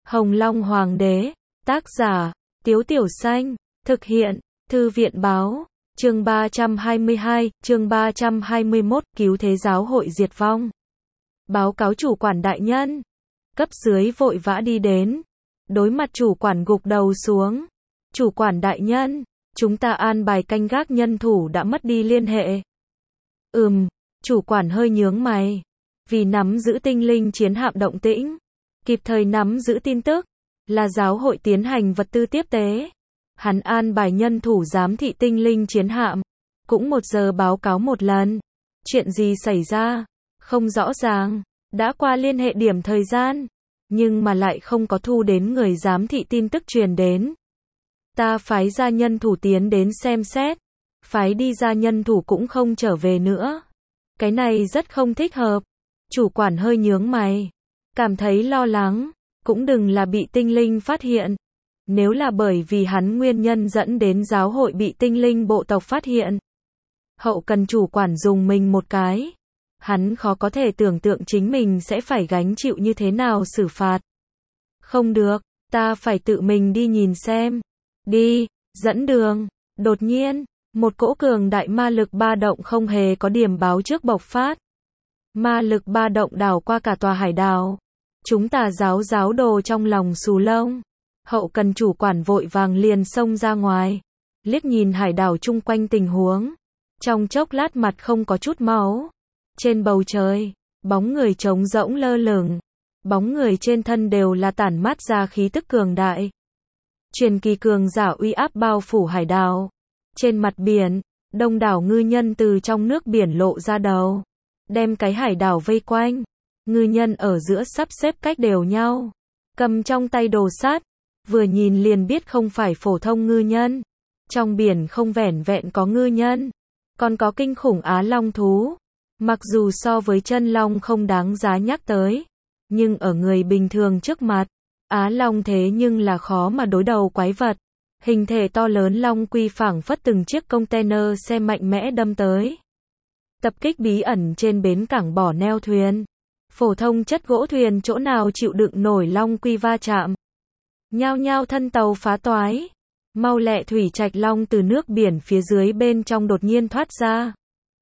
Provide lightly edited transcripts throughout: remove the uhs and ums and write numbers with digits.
Hồng Long Hoàng đế, tác giả, Tiếu Tiểu Xanh, thực hiện, Thư viện báo, chương 322, chương 321, cứu thế giáo hội diệt vong. Báo cáo chủ quản đại nhân. Cấp dưới vội vã đi đến. Đối mặt chủ quản gục đầu xuống. Chủ quản đại nhân, chúng ta an bài canh gác nhân thủ đã mất đi liên hệ. Chủ quản hơi nhướng mày. Vì nắm giữ tinh linh chiến hạm động tĩnh, kịp thời nắm giữ tin tức, là giáo hội tiến hành vật tư tiếp tế. Hắn an bài nhân thủ giám thị tinh linh chiến hạm, cũng 1 giờ báo cáo một lần. Chuyện gì xảy ra? Không rõ ràng, đã qua liên hệ điểm thời gian, nhưng mà lại không có thu đến người giám thị tin tức truyền đến. Ta phái ra nhân thủ tiến đến xem xét, phái đi ra nhân thủ cũng không trở về nữa. Cái này rất không thích hợp. Chủ quản hơi nhướng mày, cảm thấy lo lắng, cũng đừng là bị tinh linh phát hiện. Nếu là bởi vì hắn nguyên nhân dẫn đến giáo hội bị tinh linh bộ tộc phát hiện, hậu cần chủ quản dùng mình một cái. Hắn khó có thể tưởng tượng chính mình sẽ phải gánh chịu như thế nào xử phạt. Không được, ta phải tự mình đi nhìn xem. Đi, dẫn đường. Đột nhiên, một cỗ cường đại ma lực ba động không hề có điểm báo trước bộc phát. Ma lực ba động đảo qua cả tòa hải đảo. Chúng ta giáo đồ trong lòng xù lông. Hậu cần chủ quản vội vàng liền xông ra ngoài, liếc nhìn hải đảo chung quanh tình huống. Trong chốc lát mặt không có chút máu. Trên bầu trời, bóng người trống rỗng lơ lửng. Bóng người trên thân đều là tản mát ra khí tức cường đại. Truyền kỳ cường giả uy áp bao phủ hải đảo. Trên mặt biển, đông đảo ngư nhân từ trong nước biển lộ ra đầu, đem cái hải đảo vây quanh. Ngư nhân ở giữa sắp xếp cách đều nhau, cầm trong tay đồ sát, vừa nhìn liền biết không phải phổ thông ngư nhân. Trong biển không vẻn vẹn có ngư nhân, còn có kinh khủng Á Long thú. Mặc dù so với chân long không đáng giá nhắc tới, nhưng ở người bình thường trước mặt, Á Long thế nhưng là khó mà đối đầu quái vật. Hình thể to lớn long quy phảng phất từng chiếc container xe mạnh mẽ đâm tới. Tập kích bí ẩn trên bến cảng bỏ neo thuyền. Phổ thông chất gỗ thuyền chỗ nào chịu đựng nổi long quy va chạm. Nhao nhao thân tàu phá toái. Mau lẹ thủy trạch long từ nước biển phía dưới bên trong đột nhiên thoát ra.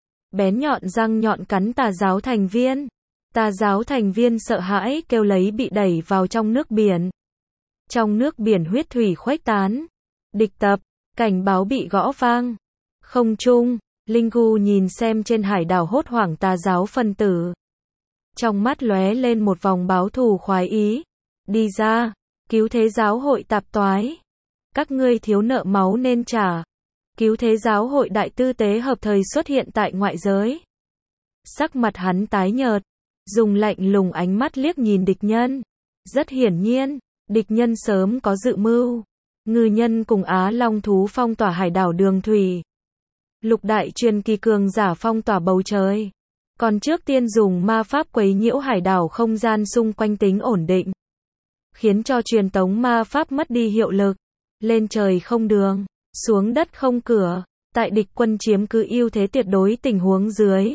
Bén nhọn răng nhọn cắn tà giáo thành viên. Tà giáo thành viên sợ hãi kêu lấy bị đẩy vào trong nước biển. Trong nước biển huyết thủy khuếch tán. Địch tập, cảnh báo bị gõ vang. Không trung, Linh Gu nhìn xem trên hải đảo hốt hoảng tà giáo phân tử. Trong mắt lóe lên một vòng báo thù khoái ý. Đi ra, cứu thế giáo hội tạp toái. Các ngươi thiếu nợ máu nên trả. Cứu thế giáo hội đại tư tế hợp thời xuất hiện tại ngoại giới. Sắc mặt hắn tái nhợt, dùng lạnh lùng ánh mắt liếc nhìn địch nhân. Rất hiển nhiên, địch nhân sớm có dự mưu. Ngư nhân cùng Á Long thú phong tỏa hải đảo đường thủy. Lục đại truyền kỳ cường giả phong tỏa bầu trời. Còn trước tiên dùng ma pháp quấy nhiễu hải đảo không gian xung quanh tính ổn định. Khiến cho truyền tống ma pháp mất đi hiệu lực. Lên trời không đường, xuống đất không cửa. Tại địch quân chiếm cứ ưu thế tuyệt đối tình huống dưới.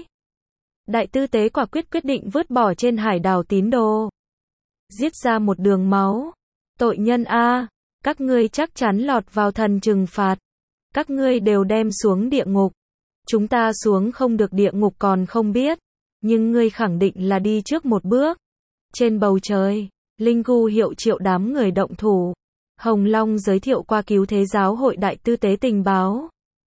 Đại tư tế quả quyết định vứt bỏ trên hải đảo tín đồ. Giết ra một đường máu. Tội nhân A. Các ngươi chắc chắn lọt vào thần trừng phạt. Các ngươi đều đem xuống địa ngục. Chúng ta xuống không được địa ngục còn không biết. Nhưng ngươi khẳng định là đi trước một bước. Trên bầu trời, Linh Gu hiệu triệu đám người động thủ. Hồng Long giới thiệu qua cứu thế giáo hội đại tư tế tình báo.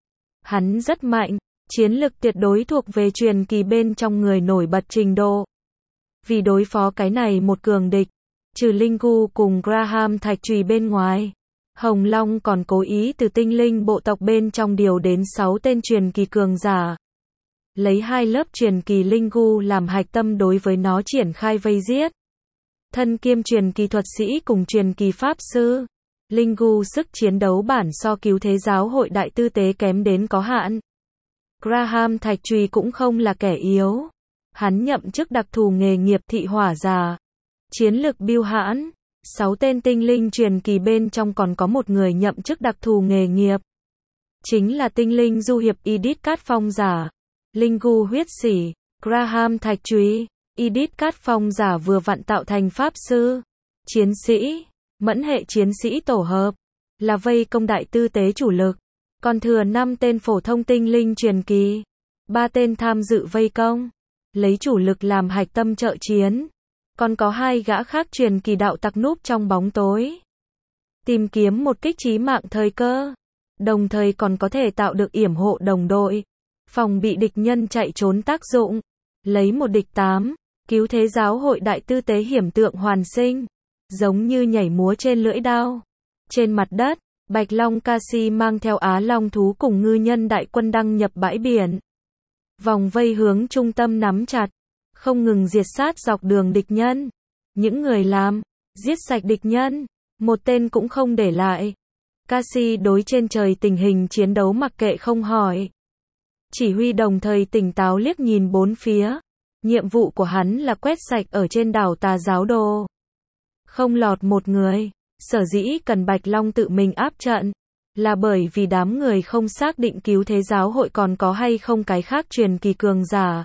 Hắn rất mạnh, chiến lực tuyệt đối thuộc về truyền kỳ bên trong người nổi bật trình độ. Vì đối phó cái này một cường địch, trừ Linh Gu cùng Graham thạch chùy bên ngoài, Hồng Long còn cố ý từ tinh linh bộ tộc bên trong điều đến 6 tên truyền kỳ cường giả. Lấy 2 lớp truyền kỳ Linh Gu làm hạch tâm đối với nó triển khai vây giết. Thân kiêm truyền kỳ thuật sĩ cùng truyền kỳ pháp sư. Linh Gu sức chiến đấu bản so cứu thế giáo hội đại tư tế kém đến có hạn. Graham thạch chùy cũng không là kẻ yếu. Hắn nhậm chức đặc thù nghề nghiệp thị hỏa giả. Chiến lực bưu hãn. 6 tên tinh linh truyền kỳ bên trong còn có một người nhậm chức đặc thù nghề nghiệp. Chính là tinh linh du hiệp Edith Cát Phong giả. Linh Gu huyết sỉ, Graham thạch chùy, Edith Cát Phong giả vừa vặn tạo thành pháp sư, chiến sĩ, Mẫn hệ chiến sĩ tổ hợp, là vây công đại tư tế chủ lực, còn thừa 5 tên phổ thông tinh linh truyền kỳ, 3 tên tham dự vây công, lấy chủ lực làm hạch tâm trợ chiến, còn có 2 gã khác truyền kỳ đạo tặc núp trong bóng tối, tìm kiếm một kích chí mạng thời cơ, đồng thời còn có thể tạo được yểm hộ đồng đội, phòng bị địch nhân chạy trốn tác dụng, lấy 1 địch 8, cứu thế giáo hội đại tư tế hiểm tượng hoàn sinh, giống như nhảy múa trên lưỡi đao. Trên mặt đất, Bạch Long Cassie mang theo Á Long thú cùng ngư nhân đại quân đăng nhập bãi biển. Vòng vây hướng trung tâm nắm chặt, không ngừng diệt sát dọc đường địch nhân. Những người làm, giết sạch địch nhân, một tên cũng không để lại. Cassie đối trên trời tình hình chiến đấu mặc kệ không hỏi. Chỉ huy đồng thời tỉnh táo liếc nhìn bốn phía. Nhiệm vụ của hắn là quét sạch ở trên đảo Tà Giáo Đồ. Không lọt một người. Sở dĩ cần Bạch Long tự mình áp trận, là bởi vì đám người không xác định cứu thế giáo hội còn có hay không cái khác truyền kỳ cường giả.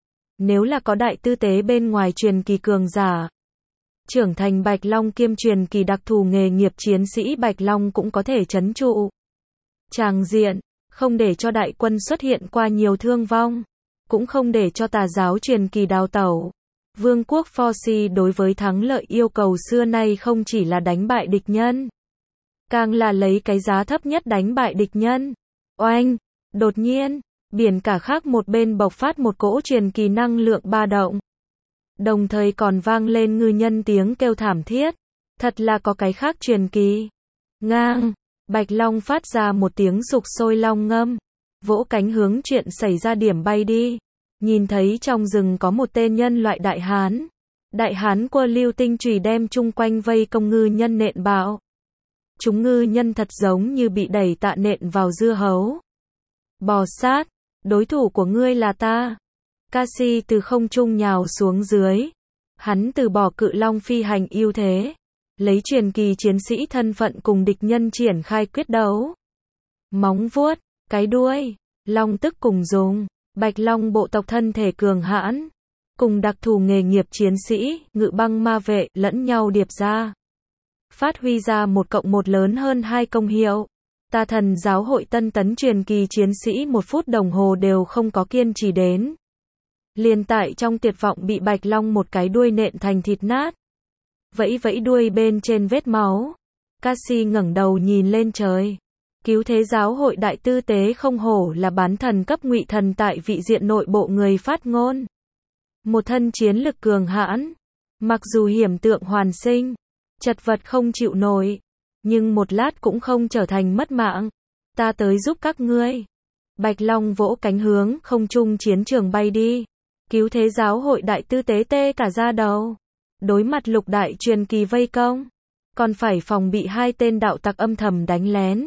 Nếu là có đại tư tế bên ngoài truyền kỳ cường giả, trưởng thành Bạch Long kiêm truyền kỳ đặc thù nghề nghiệp chiến sĩ Bạch Long cũng có thể trấn trụ tràng diện, không để cho đại quân xuất hiện qua nhiều thương vong, cũng không để cho tà giáo truyền kỳ đào tẩu. Vương quốc Forci đối với thắng lợi yêu cầu xưa nay không chỉ là đánh bại địch nhân, càng là lấy cái giá thấp nhất đánh bại địch nhân. Oanh! Đột nhiên, biển cả khác một bên bộc phát một cỗ truyền kỳ năng lượng ba động. Đồng thời còn vang lên ngư nhân tiếng kêu thảm thiết. Thật là có cái khác truyền kỳ. Ngang! Bạch Long phát ra một tiếng sục sôi long ngâm, vỗ cánh hướng chuyện xảy ra điểm bay đi. Nhìn thấy trong rừng có một tên nhân loại đại hán. Đại hán quơ lưu tinh chùy đem chung quanh vây công ngư nhân nện bạo. Chúng ngư nhân thật giống như bị đẩy tạ nện vào dưa hấu. Bò sát, đối thủ của ngươi là ta. Cassie từ không trung nhào xuống dưới. Hắn từ bỏ cự long phi hành ưu thế, lấy truyền kỳ chiến sĩ thân phận cùng địch nhân triển khai quyết đấu. Móng vuốt, cái đuôi, long tức cùng dùng. Bạch Long bộ tộc thân thể cường hãn, cùng đặc thù nghề nghiệp chiến sĩ, ngự băng ma vệ, lẫn nhau điệp ra. Phát huy ra 1+1 lớn hơn 2 công hiệu. Tà thần giáo hội tân tấn truyền kỳ chiến sĩ 1 phút đồng hồ đều không có kiên trì đến. Liền tại trong tuyệt vọng bị Bạch Long một cái đuôi nện thành thịt nát. Vẫy vẫy đuôi bên trên vết máu. Cassie ngẩng đầu nhìn lên trời. Cứu thế giáo hội đại tư tế không hổ là bán thần cấp ngụy thần tại vị diện nội bộ người phát ngôn. Một thân chiến lực cường hãn. Mặc dù hiểm tượng hoàn sinh, chật vật không chịu nổi, nhưng một lát cũng không trở thành mất mạng. Ta tới giúp các ngươi. Bạch Long vỗ cánh hướng không trung chiến trường bay đi. Cứu thế giáo hội đại tư tế tê cả da đầu. Đối mặt lục đại truyền kỳ vây công, còn phải phòng bị 2 tên đạo tặc âm thầm đánh lén.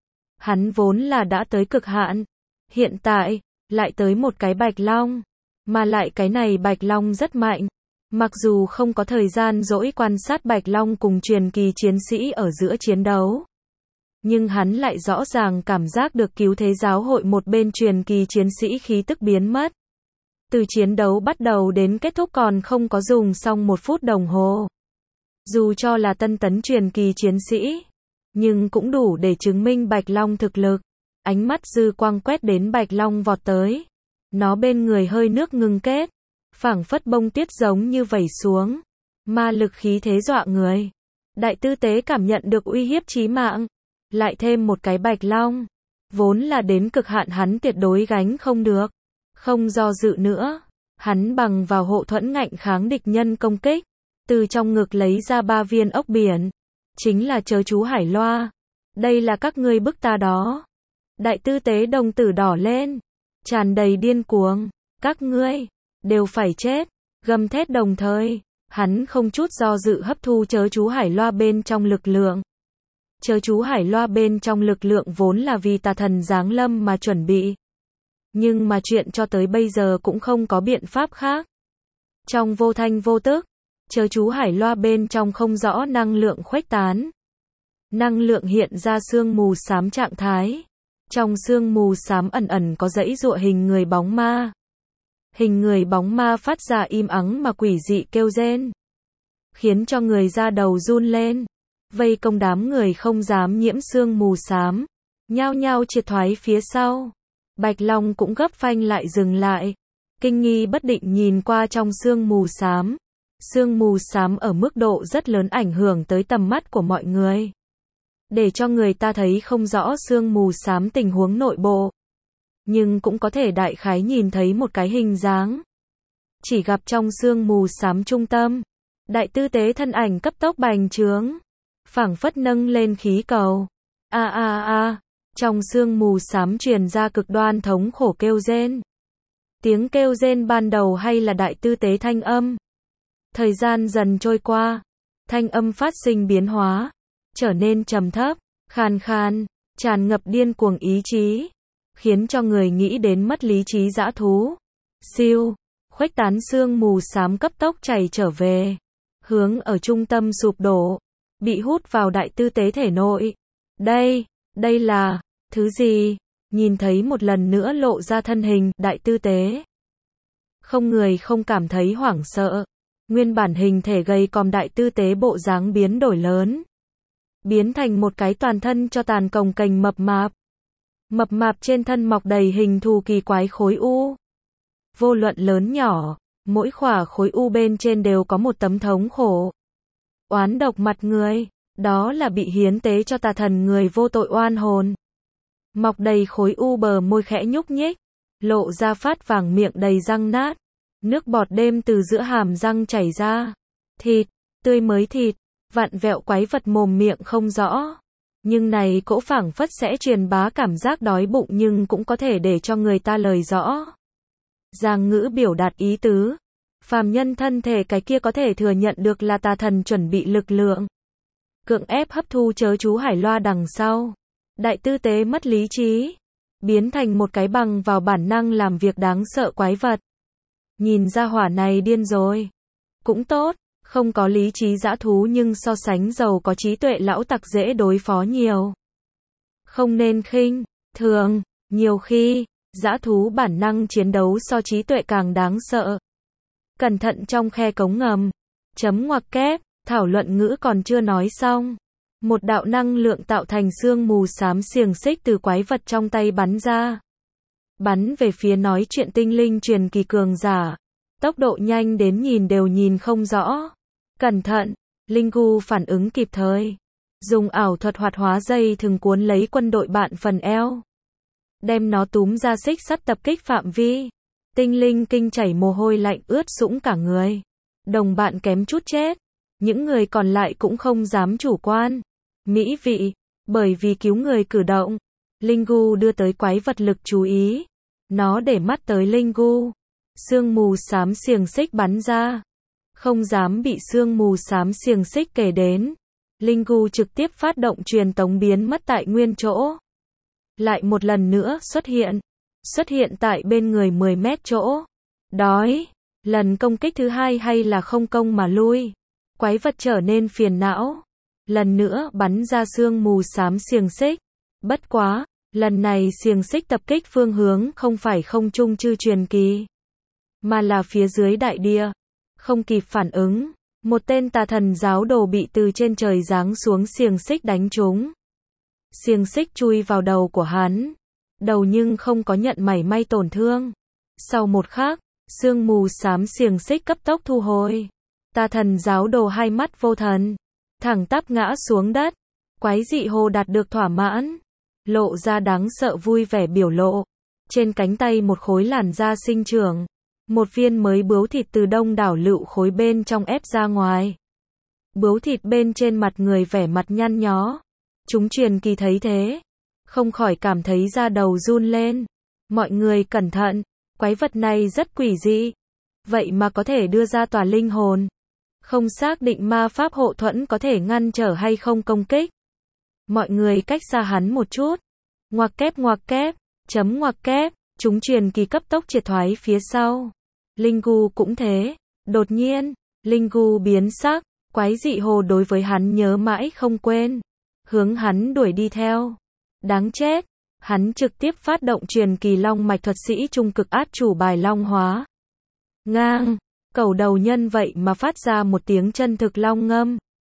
Hắn vốn là đã tới cực hạn. Hiện tại, lại tới một cái Bạch Long. Mà lại cái này Bạch Long rất mạnh. Mặc dù không có thời gian dỗi quan sát Bạch Long cùng truyền kỳ chiến sĩ ở giữa chiến đấu, nhưng hắn lại rõ ràng cảm giác được cứu thế giáo hội một bên truyền kỳ chiến sĩ khí tức biến mất. Từ chiến đấu bắt đầu đến kết thúc còn không có dùng xong 1 phút đồng hồ. Dù cho là tân tấn truyền kỳ chiến sĩ, nhưng cũng đủ để chứng minh Bạch Long thực lực. Ánh mắt dư quang quét đến Bạch Long vọt tới. Nó bên người hơi nước ngưng kết, phảng phất bông tuyết giống như vẩy xuống. Ma lực khí thế dọa người. Đại tư tế cảm nhận được uy hiếp chí mạng. Lại thêm một cái Bạch Long. Vốn là đến cực hạn hắn tuyệt đối gánh không được. Không do dự nữa. Hắn bằng vào hộ thuẫn ngạnh kháng địch nhân công kích. Từ trong ngực lấy ra 3 viên ốc biển. Chính là chớ chú Hải Loa. Đây là các ngươi bức ta đó. Đại tư tế đồng tử đỏ lên. Tràn đầy điên cuồng. Các ngươi đều phải chết. Gầm thét đồng thời. Hắn không chút do dự hấp thu chớ chú Hải Loa bên trong lực lượng. Chớ chú Hải Loa bên trong lực lượng vốn là vì tà thần giáng lâm mà chuẩn bị. Nhưng mà chuyện cho tới bây giờ cũng không có biện pháp khác. Trong vô thanh vô tức, chớ chú Hải Loa bên trong không rõ năng lượng khuếch tán. Năng lượng hiện ra sương mù xám trạng thái. Trong sương mù xám ẩn ẩn có dãy giụa hình người bóng ma. Hình người bóng ma phát ra im ắng mà quỷ dị kêu rên, khiến cho người da đầu run lên. vây công đám người không dám nhiễm sương mù xám, nhao nhao triệt thoái phía sau. Bạch Long cũng gấp phanh lại dừng lại, kinh nghi bất định nhìn qua trong sương mù xám. Sương mù xám ở mức độ rất lớn ảnh hưởng tới tầm mắt của mọi người, để cho người ta thấy không rõ sương mù xám tình huống nội bộ, nhưng cũng có thể đại khái nhìn thấy một cái hình dáng. Chỉ gặp trong sương mù xám trung tâm, đại tư tế thân ảnh cấp tốc bành trướng, phảng phất nâng lên khí cầu. A a a, trong sương mù xám truyền ra cực đoan thống khổ kêu rên. Tiếng kêu rên ban đầu hay là đại tư tế thanh âm. Thời gian dần trôi qua, thanh âm phát sinh biến hóa, trở nên trầm thấp, khan khan, tràn ngập điên cuồng ý chí, khiến cho người nghĩ đến mất lý trí dã thú. Siêu, khuếch tán sương mù xám cấp tốc chảy trở về, hướng ở trung tâm sụp đổ, bị hút vào đại tư tế thể nội. Đây là thứ gì? Nhìn thấy một lần nữa lộ ra thân hình đại tư tế, không người không cảm thấy hoảng sợ. Nguyên bản hình thể gầy còm đại tư tế bộ dáng biến đổi lớn, biến thành một cái toàn thân cho tàn cồng kềnh mập mạp. Mập mạp trên thân mọc đầy hình thù kỳ quái khối u. Vô luận lớn nhỏ, mỗi khỏa khối u bên trên đều có một tấm thống khổ, oán độc mặt người, đó là bị hiến tế cho tà thần người vô tội oan hồn. Mọc đầy khối u bờ môi khẽ nhúc nhích, lộ ra phát vàng miệng đầy răng nát. Nước bọt đêm từ giữa hàm răng chảy ra. Thịt, tươi mới thịt, vặn vẹo quái vật mồm miệng không rõ. Nhưng này cỗ phảng phất sẽ truyền bá cảm giác đói bụng nhưng cũng có thể để cho người ta lời rõ. Giang ngữ biểu đạt ý tứ. Phàm nhân thân thể cái kia có thể thừa nhận được là tà thần chuẩn bị lực lượng, cưỡng ép hấp thu chớ chú hải loa đằng sau. Đại tư tế mất lý trí, biến thành một cái bằng vào bản năng làm việc đáng sợ quái vật. Nhìn ra hỏa này điên rồi. Cũng tốt, không có lý trí dã thú nhưng so sánh giàu có trí tuệ lão tặc dễ đối phó nhiều. Không nên khinh thường, nhiều khi, dã thú bản năng chiến đấu so trí tuệ càng đáng sợ. Cẩn thận trong khe cống ngầm. Chấm ngoặc kép, thảo luận ngữ còn chưa nói xong. Một đạo năng lượng tạo thành sương mù xám xiềng xích từ quái vật trong tay bắn ra. Bắn về phía nói chuyện tinh linh truyền kỳ cường giả. Tốc độ nhanh đến nhìn đều nhìn không rõ. Cẩn thận, Linh Gu phản ứng kịp thời. Dùng ảo thuật hoạt hóa dây thừng cuốn lấy quân đội bạn phần eo, đem nó túm ra xích sắt tập kích phạm vi. Tinh linh kinh chảy mồ hôi lạnh ướt sũng cả người. Đồng bạn kém chút chết. Những người còn lại cũng không dám chủ quan. Mỹ vị, bởi vì cứu người cử động, Linh Gu đưa tới quái vật lực chú ý. Nó để mắt tới Linh Gu. Sương mù xám xiềng xích bắn ra. Không dám bị sương mù xám xiềng xích kể đến. Linh Gu trực tiếp phát động truyền tống biến mất tại nguyên chỗ. Lại một lần nữa xuất hiện tại bên người 10 mét chỗ. Đói, lần công kích thứ hai hay là không công mà lui. Quái vật trở nên phiền não. Lần nữa bắn ra sương mù xám xiềng xích. Bất quá, lần này xiềng xích tập kích phương hướng không phải không trung chư truyền kỳ, mà là phía dưới đại địa. Không kịp phản ứng, một tên tà thần giáo đồ bị từ trên trời giáng xuống xiềng xích đánh trúng. Xiềng xích chui vào đầu của hắn. Đầu nhưng không có nhận mảy may tổn thương. Sau một khắc, sương mù xám xiềng xích cấp tốc thu hồi. Tà thần giáo đồ hai mắt vô thần, thẳng tắp ngã xuống đất. Quái dị hồ đạt được thỏa mãn, lộ ra đáng sợ vui vẻ biểu lộ. Trên cánh tay một khối làn da sinh trưởng. Một viên mới bướu thịt từ đông đảo lựu khối bên trong ép ra ngoài. Bướu thịt bên trên mặt người vẻ mặt nhăn nhó. Chúng truyền kỳ thấy thế, không khỏi cảm thấy da đầu run lên. Mọi người cẩn thận, quái vật này rất quỷ dị. Vậy mà có thể đưa ra tòa linh hồn. Không xác định ma pháp hộ thuẫn có thể ngăn trở hay không công kích. Mọi người cách xa hắn một chút. Ngoặc kép, chấm ngoặc kép, chúng truyền kỳ cấp tốc triệt thoái phía sau. Linh Gu cũng thế. Đột nhiên, Linh Gu biến sắc, quái dị hồ đối với hắn nhớ mãi không quên. Hướng hắn đuổi đi theo. Đáng chết, hắn trực tiếp phát động truyền kỳ long mạch thuật sĩ trung cực át chủ bài long hóa. Ngang, cẩu đầu nhân vậy mà phát ra một tiếng chân thực long ngâm.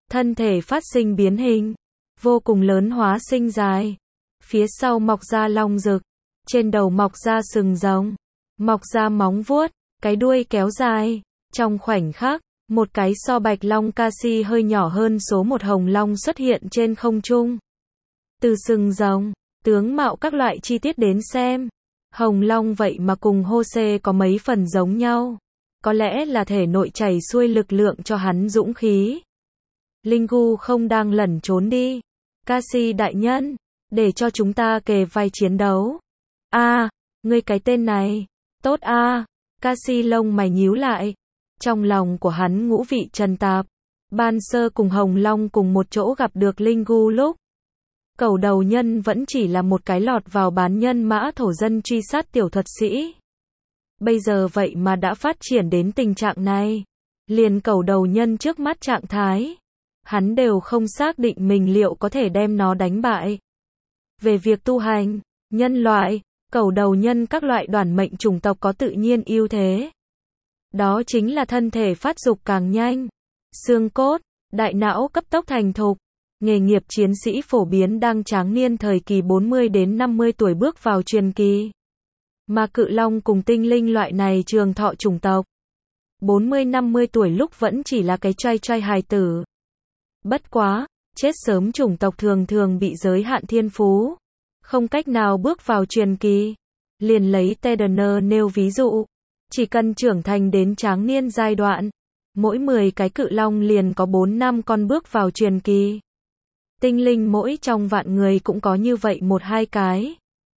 thân thể phát sinh biến hình, vô cùng lớn hóa sinh dài. Phía sau mọc ra long rực, trên đầu mọc ra sừng rồng, mọc ra móng vuốt, cái đuôi kéo dài. Trong khoảnh khắc, một cái so bạch long Casi hơi nhỏ hơn số một hồng long xuất hiện trên không trung. Từ sừng rồng, tướng mạo các loại chi tiết đến xem, hồng long vậy mà cùng Jose có mấy phần giống nhau. Có lẽ là thể nội chảy xuôi lực lượng cho hắn dũng khí. Linh Gu không đang lẩn trốn đi. Casi đại nhân, để cho chúng ta kề vai chiến đấu. Ngươi cái tên này, tốt Casi lông mày nhíu lại. Trong lòng của hắn ngũ vị trần tạp. Ban sơ cùng Hồng Long cùng một chỗ gặp được Linh Gu lúc. Cẩu đầu nhân vẫn chỉ là một cái lọt vào bán nhân mã thổ dân truy sát tiểu thuật sĩ. Bây giờ vậy mà đã phát triển đến tình trạng này. Liền cẩu đầu nhân trước mắt trạng thái, hắn đều không xác định mình liệu có thể đem nó đánh bại. Về việc tu hành, nhân loại, cẩu đầu nhân các loại đoàn mệnh chủng tộc có tự nhiên ưu thế. Đó chính là thân thể phát dục càng nhanh, xương cốt, đại não cấp tốc thành thục. Nghề nghiệp chiến sĩ phổ biến đang tráng niên thời kỳ 40 đến 50 tuổi bước vào truyền kỳ. Mà cự long cùng tinh linh loại này trường thọ chủng tộc 40-50 tuổi lúc vẫn chỉ là cái trai hài tử. Bất quá, chết sớm chủng tộc thường thường bị giới hạn thiên phú, không cách nào bước vào truyền kỳ. Liền lấy Tedener nêu ví dụ, chỉ cần trưởng thành đến tráng niên giai đoạn, mỗi 10 cái cự long liền có 4-5 con bước vào truyền kỳ. Tinh linh mỗi trong vạn người cũng có như vậy 1-2 cái.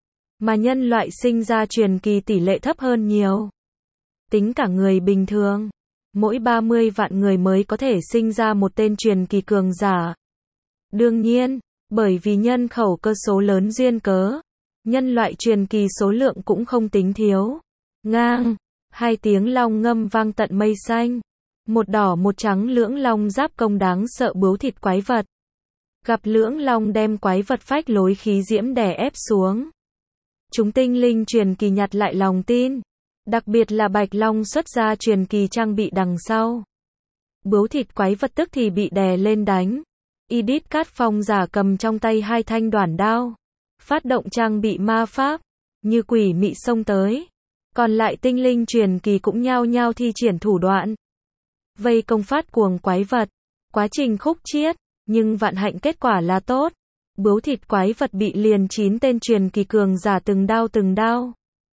Mà nhân loại sinh ra truyền kỳ tỷ lệ thấp hơn nhiều. Tính cả người bình thường, mỗi 30 vạn người mới có thể sinh ra một tên truyền kỳ cường giả. Đương nhiên, bởi vì nhân khẩu cơ số lớn duyên cớ, nhân loại truyền kỳ số lượng cũng không tính thiếu. Ngang, 2 tiếng long ngâm vang tận mây xanh. Một đỏ một trắng lưỡng long giáp công đáng sợ bướu thịt quái vật. Gặp lưỡng long đem quái vật phách lối khí diễm đè ép xuống. Chúng tinh linh truyền kỳ nhặt lại lòng tin. Đặc biệt là bạch long xuất ra truyền kỳ trang bị đằng sau. Bướu thịt quái vật tức thì bị đè lên đánh. Idit Cát Phong giả cầm trong tay 2 thanh đoản đao. Phát động trang bị ma pháp. Như quỷ mị xông tới. Còn lại tinh linh truyền kỳ cũng nhao nhao thi triển thủ đoạn. Vây công phát cuồng quái vật. Quá trình khúc chiết. Nhưng vạn hạnh kết quả là tốt. Bướu thịt quái vật bị liền 9 tên truyền kỳ cường giả từng đao.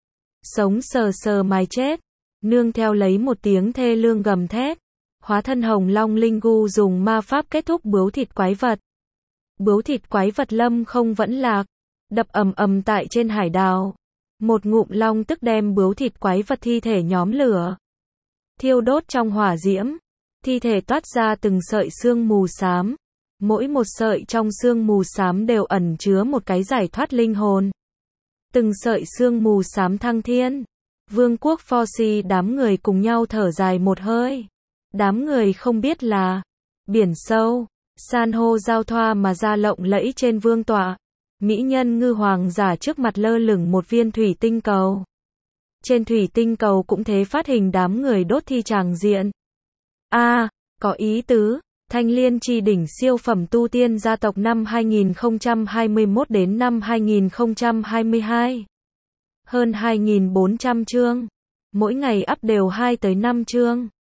Sống sờ sờ mài chết. Nương theo lấy một tiếng thê lương gầm thét. Hóa thân hồng long Linh Gu dùng ma pháp kết thúc bướu thịt quái vật. Bướu thịt quái vật lâm không vẫn lạc. Đập ầm ầm tại trên hải đảo. Một ngụm long tức đem bướu thịt quái vật thi thể nhóm lửa. Thiêu đốt trong hỏa diễm. Thi thể toát ra từng sợi sương mù xám. Mỗi một sợi trong sương mù xám đều ẩn chứa một cái giải thoát linh hồn. Từng sợi sương mù xám thăng thiên. Vương quốc Forsi đám người cùng nhau thở dài một hơi. Đám người không biết là biển sâu, san hô giao thoa mà ra lộng lẫy trên vương tọa. Mỹ nhân ngư hoàng giả trước mặt lơ lửng một viên thủy tinh cầu. Trên thủy tinh cầu cũng thế phát hình đám người đốt thi tràng diện. Có ý tứ. Thanh Liên Chi đỉnh siêu phẩm tu tiên gia tộc năm 2021 đến năm 2022. Hơn 2.400 chương. Mỗi ngày up đều 2 tới 5 chương.